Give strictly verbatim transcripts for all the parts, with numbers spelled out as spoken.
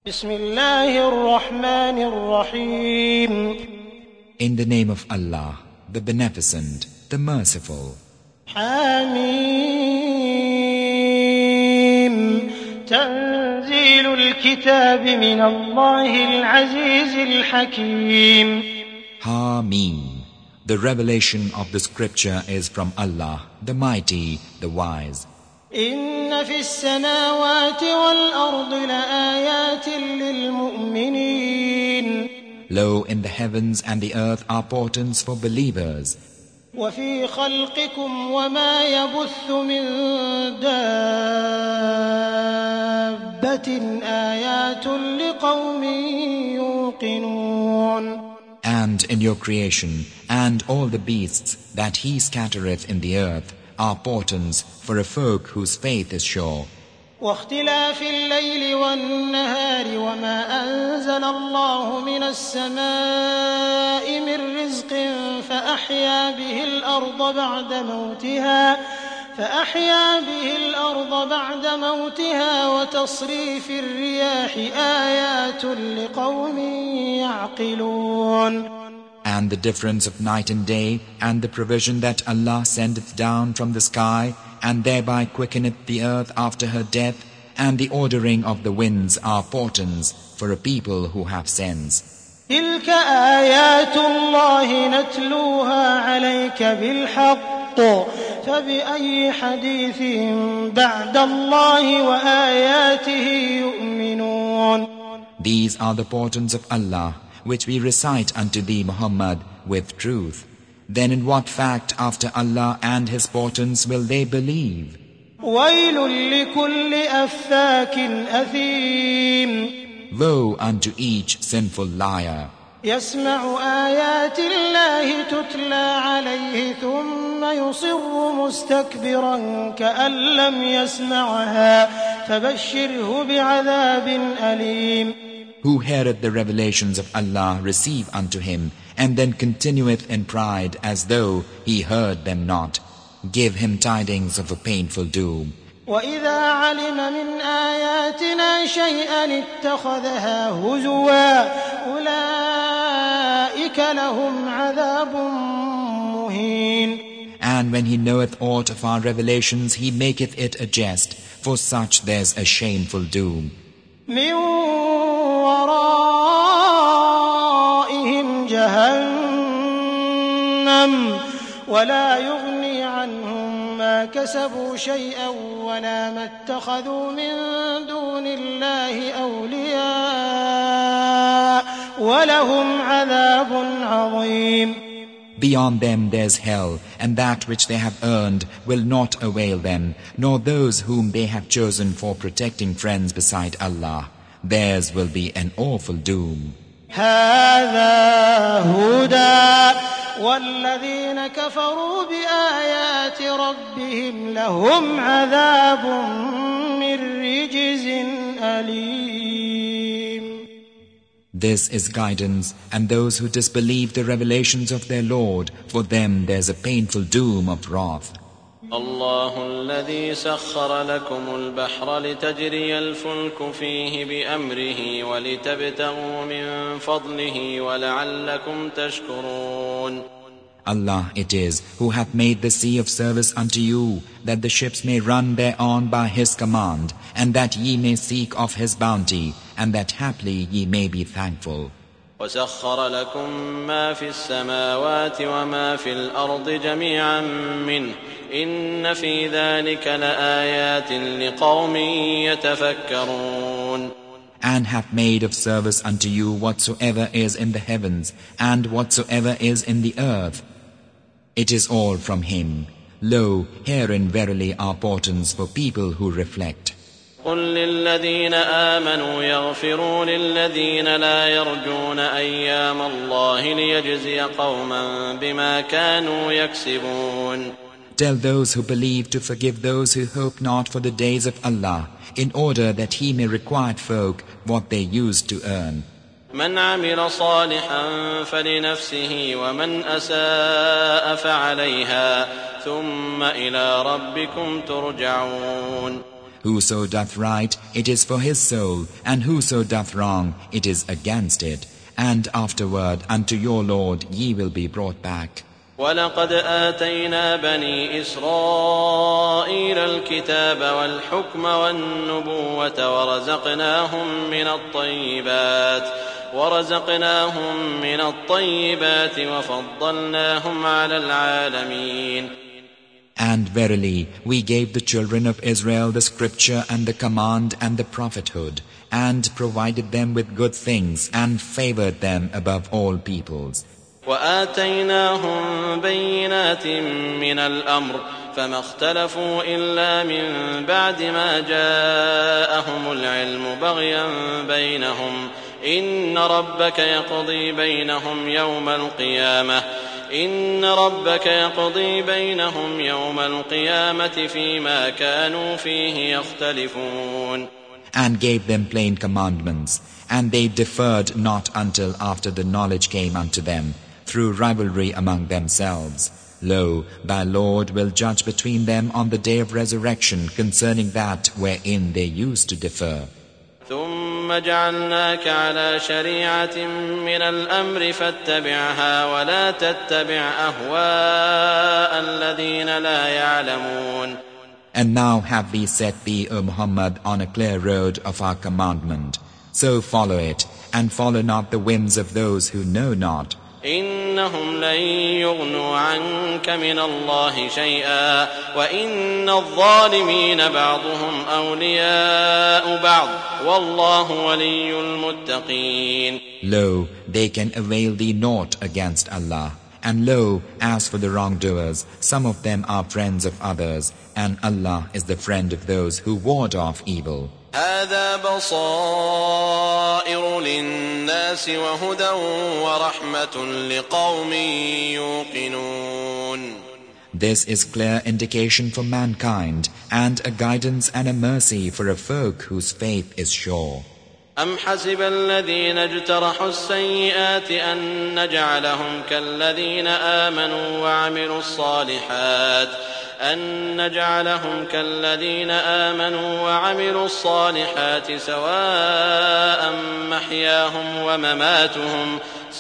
Bismillahir-Rahmanir-Rahim. In the name of Allah, the Beneficent, the Merciful. Hamim. Tanzilul Kitab min Allahil Azizil Hakim. Hamim. The revelation of the scripture is from Allah, the Mighty, the Wise. إن في السماوات والأرض لآيات للمؤمنين. Lo, in the heavens and the earth are portents for believers. وفي خلقكم وما يبث من دابة آيات لقوم يوقنون. And in your creation and all the beasts that He scattereth in the earth are portents for a folk whose faith is sure. واختلاف الليل والنهار وما أنزل الله من السماء من رزق فأحيا به الأرض بعد موتها فأحيا به الأرض بعد موتها وتصريف الرياح آيات لقوم يعقلون. And the difference of night and day, and the provision that Allah sendeth down from the sky, and thereby quickeneth the earth after her death, and the ordering of the winds are portents for a people who have sense. تلك آيات الله نتلوها عليك بالحق فبأي حديث بعد الله وآياته يؤمنون. These are the portents of Allah, which we recite unto thee, Muhammad, with truth. Then in what fact after Allah and His portents will they believe? وَيْلٌ لِكُلِّ أَفَّاكٍ أَثِيمٍ. Woe unto each sinful liar. يسمع آيات الله تتلى عليه ثم يصر مستكبرا كأن لم يسمعها فبشره بعذاب أليم. Who heareth the revelations of Allah receive unto him, and then continueth in pride as though he heard them not. Give him tidings of a painful doom. وَإِذَا عَلِمَ مِنْ آيَاتِنَا شَيْئًا اتَّخَذَهَا هُزُوًا أُولَئِكَ لَهُمْ عَذَابٌ مُهِينٌ. And when he knoweth aught of our revelations, he maketh it a jest. For such there's a shameful doom. مِنْ وَرَائِهِمْ جَهَنَّمُ وَلَا يُغْنِي عَنْهُمْ مَا كَسَبُوا شَيْئًا وَلَا مَا اتَّخَذُوا مِن دُونِ اللَّهِ أَوْلِيَاءَ وَلَهُمْ عَذَابٌ عَظِيمٌ. Beyond them there's hell, and that which they have earned will not avail them, nor those whom they have chosen for protecting friends beside Allah. Theirs will be an awful doom. هذا هدى والذين كفروا بآيات ربهم لهم عذاب من رجز أليم. This is guidance, and those who disbelieve the revelations of their Lord, for them there's a painful doom of wrath. الله الذي سخر لكم البحر لتجري الفلك فيه بأمره ولتبتغوا من فضله ولعلكم تشكرون. Allah it is who hath made the sea of service unto you, that the ships may run thereon by His command, and that ye may seek of His bounty, and that haply ye may be thankful. وسخر لكم ما في السماوات وما في الأرض جميعا منه إن في ذلك لآيات لقوم يتفكرون. And hath made of service unto you whatsoever is in the heavens and whatsoever is in the earth. It is all from Him. Lo, herein verily are portents for people who reflect. قل للذين آمنوا يغفروا للذين لا يرجون أيام الله ليجزي قوما بما كانوا يكسبون. Tell those who believe to forgive those who hope not for the days of Allah, in order that He may requite folk what they used to earn. من عمل صالحا فلنفسه ومن أساء فعليها ثم إلى ربكم ترجعون. Whoso doth right, it is for his soul, and whoso doth wrong, it is against it. And afterward unto your Lord ye will be brought back. وَلَقَدْ آتَيْنَا بَنِي إِسْرَائِيلَ الْكِتَابَ وَالْحُكْمَ وَالنُّبُوَّةَ وَرَزَقْنَاهُمْ مِنَ الطَّيِّبَاتِ وَرَزَقْنَاهُمْ مِنَ الطَّيِّبَاتِ وَفَضَّلْنَاهُمْ عَلَى الْعَالَمِينَ. And verily, we gave the children of Israel the scripture and the command and the prophethood, and provided them with good things, and favored them above all peoples. وآتيناهم بينات من الأمر فما اختلفوا إلا من بعد ما جاءهم العلم بغيا بينهم إن ربك يقضي بينهم يوم القيامة إن ربك يقضي بينهم يوم القيامة فيما كانوا فيه يختلفون. And gave them plain commandments, and they differed not until after the knowledge came unto them, through rivalry among themselves. Lo, thy Lord will judge between them on the day of resurrection concerning that wherein they used to differ. ثم جعلناك على شريعة من الأمر فاتبعها ولا تتبع أهواء الذين لا يعلمون. And now have we set thee, O Muhammad, on a clear road of our commandment. So follow it, and follow not the whims of those who know not. إنهم لن يغنوا عنك من الله شيئا وإن الظالمين بعضهم أولياء بعض والله ولي المتقين. Lo, they can avail thee naught against Allah. And lo, as for the wrongdoers, some of them are friends of others, and Allah is the friend of those who ward off evil. هذا بصائر للناس وهدى ورحمة لقوم يوقنون. This is clear indication for mankind, and a guidance and a mercy for a folk whose faith is sure. أم حسب الذين اجترحوا السيئات أن نجعلهم كالذين آمنوا وعملوا الصالحات أن نجعلهم كالذين آمنوا وعملوا الصالحات سواء محياهم ومماتهم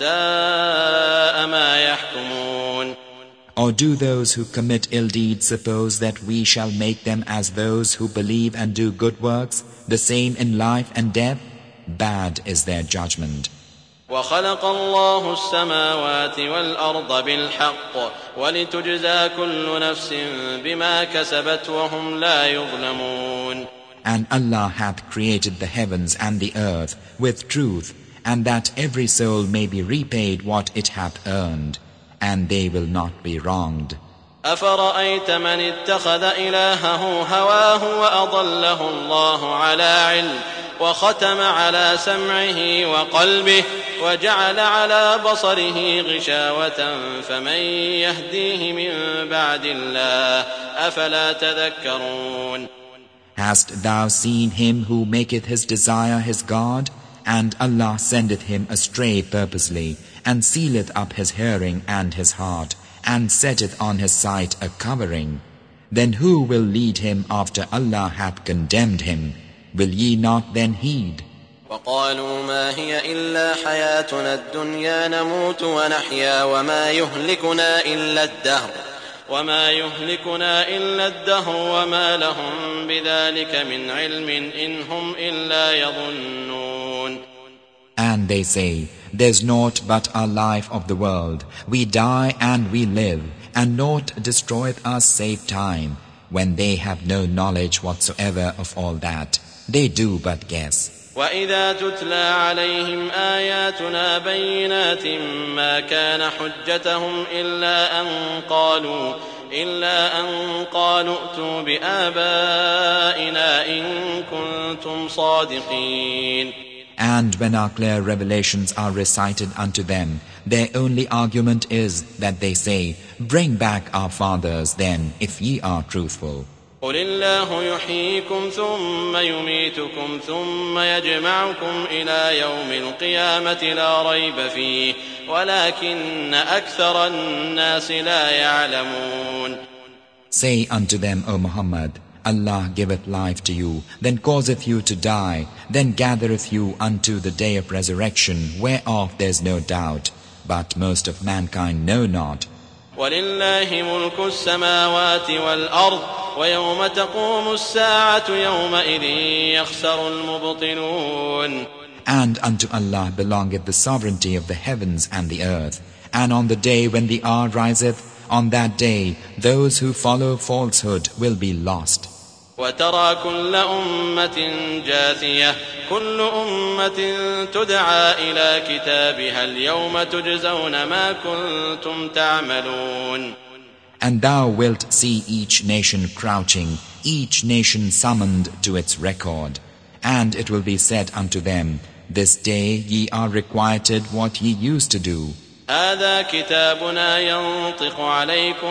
ساء ما يحكمون. Or do those who commit ill deeds suppose that we shall make them as those who believe and do good works, the same in life and death? Bad is their judgment. وخلق الله السماوات والأرض بالحق ولتجزى كل نفس بما كسبت وهم لا يظلمون. And Allah hath created the heavens and the earth with truth, and that every soul may be repaid what it hath earned, and they will not be wronged. أفرأيت من اتخذ إلهه هواه وأضله الله على علم وختم على سمعه وقلبه وجعل على بصره غشاوة فمن يهديه من بعد الله أفلا تذكرون. Hast thou seen him who maketh his desire his God, and Allah sendeth him astray purposely, and sealeth up his hearing and his heart, and setteth on his sight a covering? Then who will lead him after Allah hath condemned him? Will ye not then heed? وقالوا ما هي إلا حياتنا الدنيا نموت ونحيا وما يهلكنا إلا الدهر وما يهلكنا إلا الدهر وما لهم بذلك من علم إن هم إلا يظنون. And they say, there's naught but our life of the world. We die and we live, and naught destroyeth us save time, when they have no knowledge whatsoever of all that. They do but guess. وَإِذَا تُتْلَى عَلَيْهِمْ آيَاتُنَا بَيِّنَاتٍ مَا كَانَ حُجَّتَهُمْ إِلَّا أَن قَالُوا إِلَّا أَن قَالُوا ائْتُوا بِآبَائِنَا إِن كُنتُمْ صَادِقِينَ. And when our clear revelations are recited unto them, their only argument is that they say, bring back our fathers then, if ye are truthful. قُلِ اللَّهُ يُحْيِيكُمْ ثُمَّ يُمِيتُكُمْ ثُمَّ يَجْمَعُكُمْ إِلَى يَوْمِ الْقِيَامَةِ لَا رَيْبَ فِيهِ وَلَكِنَّ أَكْثَرَ النَّاسِ لَا يَعْلَمُونَ. Say unto them, O Muhammad, Allah giveth life to you, then causeth you to die, then gathereth you unto the day of resurrection, whereof there is no doubt, but most of mankind know not. وَلِلَّهِ مُلْكُ السَّمَاوَاتِ وَالْأَرْضِ وَيَوْمَ تَقُومُ السَّاعَةُ يَوْمَئِذٍ يَخْسَرُ الْمُبْطِلُونَ. And unto Allah belongeth the sovereignty of the heavens and the earth. And on the day when the hour riseth, on that day those who follow falsehood will be lost. وَتَرَى كُلَّ أُمَّةٍ جَاثِيَةٍ كُلُّ أُمَّةٍ تُدْعَى إِلَى كِتَابِهَا الْيَوْمَ تُجْزَوْنَ مَا كُنْتُمْ تَعْمَلُونَ. And thou wilt see each nation crouching, each nation summoned to its record. And it will be said unto them, This day ye are requited what ye used to do. هذا كتابنا ينطق عليكم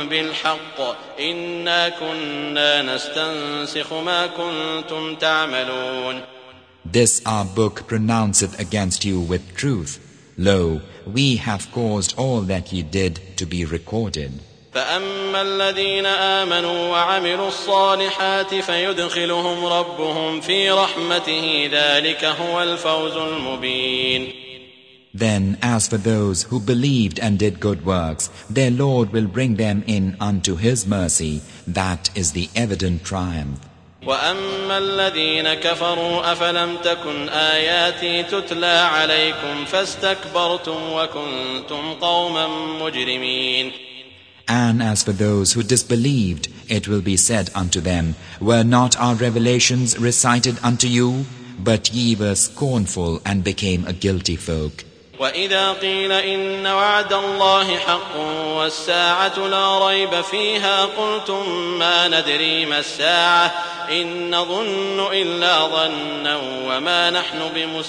بالحق إنا كنا نستنسخ ما كنتم تعملون. This our book pronounceth against you with truth. Lo, we have caused all that ye did to be recorded. فأما الذين آمنوا وعملوا الصالحات فيدخلهم ربهم في رحمته ذلك هو الفوز المبين. Then, as for those who believed and did good works, their Lord will bring them in unto His mercy. That is the evident triumph. وَأَمَّا الَّذِينَ كَفَرُوا أَفَلَمْ تَكُنْ آيَاتِي تُتْلَى عَلَيْكُمْ فَاسْتَكْبَرْتُمْ وَكُنْتُمْ قَوْمًا مُجْرِمِينَ. And as for those who disbelieved, it will be said unto them, Were not our revelations recited unto you? But ye were scornful and became a guilty folk. وَإِذَا قِيلَ إِنَّ وَعْدَ اللَّهِ حَقٌّ وَالسَّاعَةُ لَا رَيْبَ فِيهَا قُلْتُمْ مَا نَدْرِي مَا السَّاعَةُ إِن نَّظُنُّ إِلَّا ظَنًّا وَمَا نَحْنُ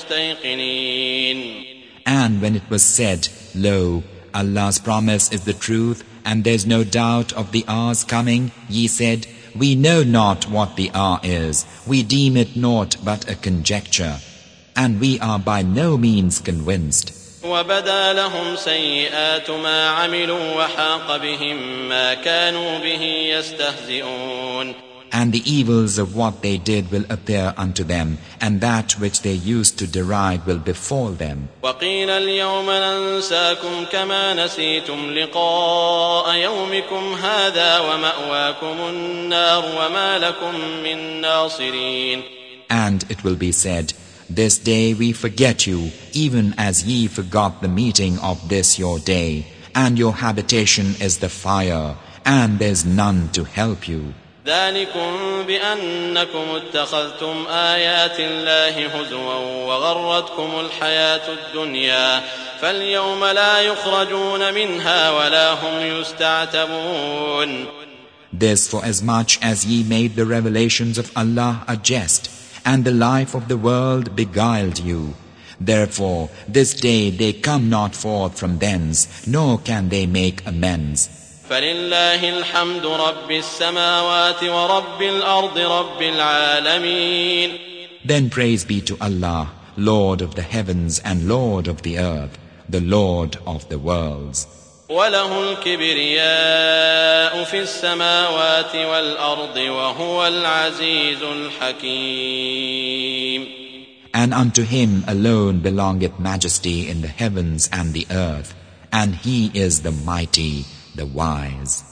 بِمُسْتَيْقِنِينَ. And when it was said, Lo, Allah's promise is the truth, and there is no doubt of the hour's coming, ye said, We know not what the hour is, we deem it naught but a conjecture, and we are by no means convinced. وَبَدَا لَهُمْ سَيِّئَاتُ مَا عَمِلُوا وَحَاقَ بِهِمْ مَا كَانُوا بِهِ يَسْتَهْزِئُونَ. And the evils of what they did will appear unto them, and that which they used to deride will befall them. وَقِيلَ الْيَوْمَ نَنْسَاكُمْ كَمَا نَسِيتُمْ لِقَاءَ يَوْمِكُمْ هَذَا وَمَأْوَاكُمُ النَّارُ وَمَا لَكُمْ مِنْ نَاصِرِينَ. And it will be said, This day we forget you, even as ye forgot the meeting of this your day, and your habitation is the fire, and there is none to help you. ذَلِكُمْ بِأَنَّكُمْ اتَّخَذْتُمْ آيَاتِ اللَّهِ هُزُوًا وَغَرَّتْكُمُ الْحَيَاةُ الدُّنْيَا فَالْيَوْمَ لَا يُخْرَجُونَ مِنْهَا وَلَا هُمْ يُسْتَعْتَبُونَ. This for as much as ye made the revelations of Allah a jest, and the life of the world beguiled you. Therefore, this day they come not forth from thence, nor can they make amends. فَلِلَّهِ الْحَمْدُ رَبِّ السَّمَاوَاتِ وَرَبِّ الْأَرْضِ رَبِّ الْعَالَمِينَ. Then praise be to Allah, Lord of the heavens and Lord of the earth, the Lord of the worlds. وَلَهُ الْكِبْرِيَاءُ فِي السَّمَاوَاتِ وَالْأَرْضِ وَهُوَ الْعَزِيزُ الْحَكِيمُ. And unto Him alone belongeth majesty in the heavens and the earth, and He is the mighty, the wise.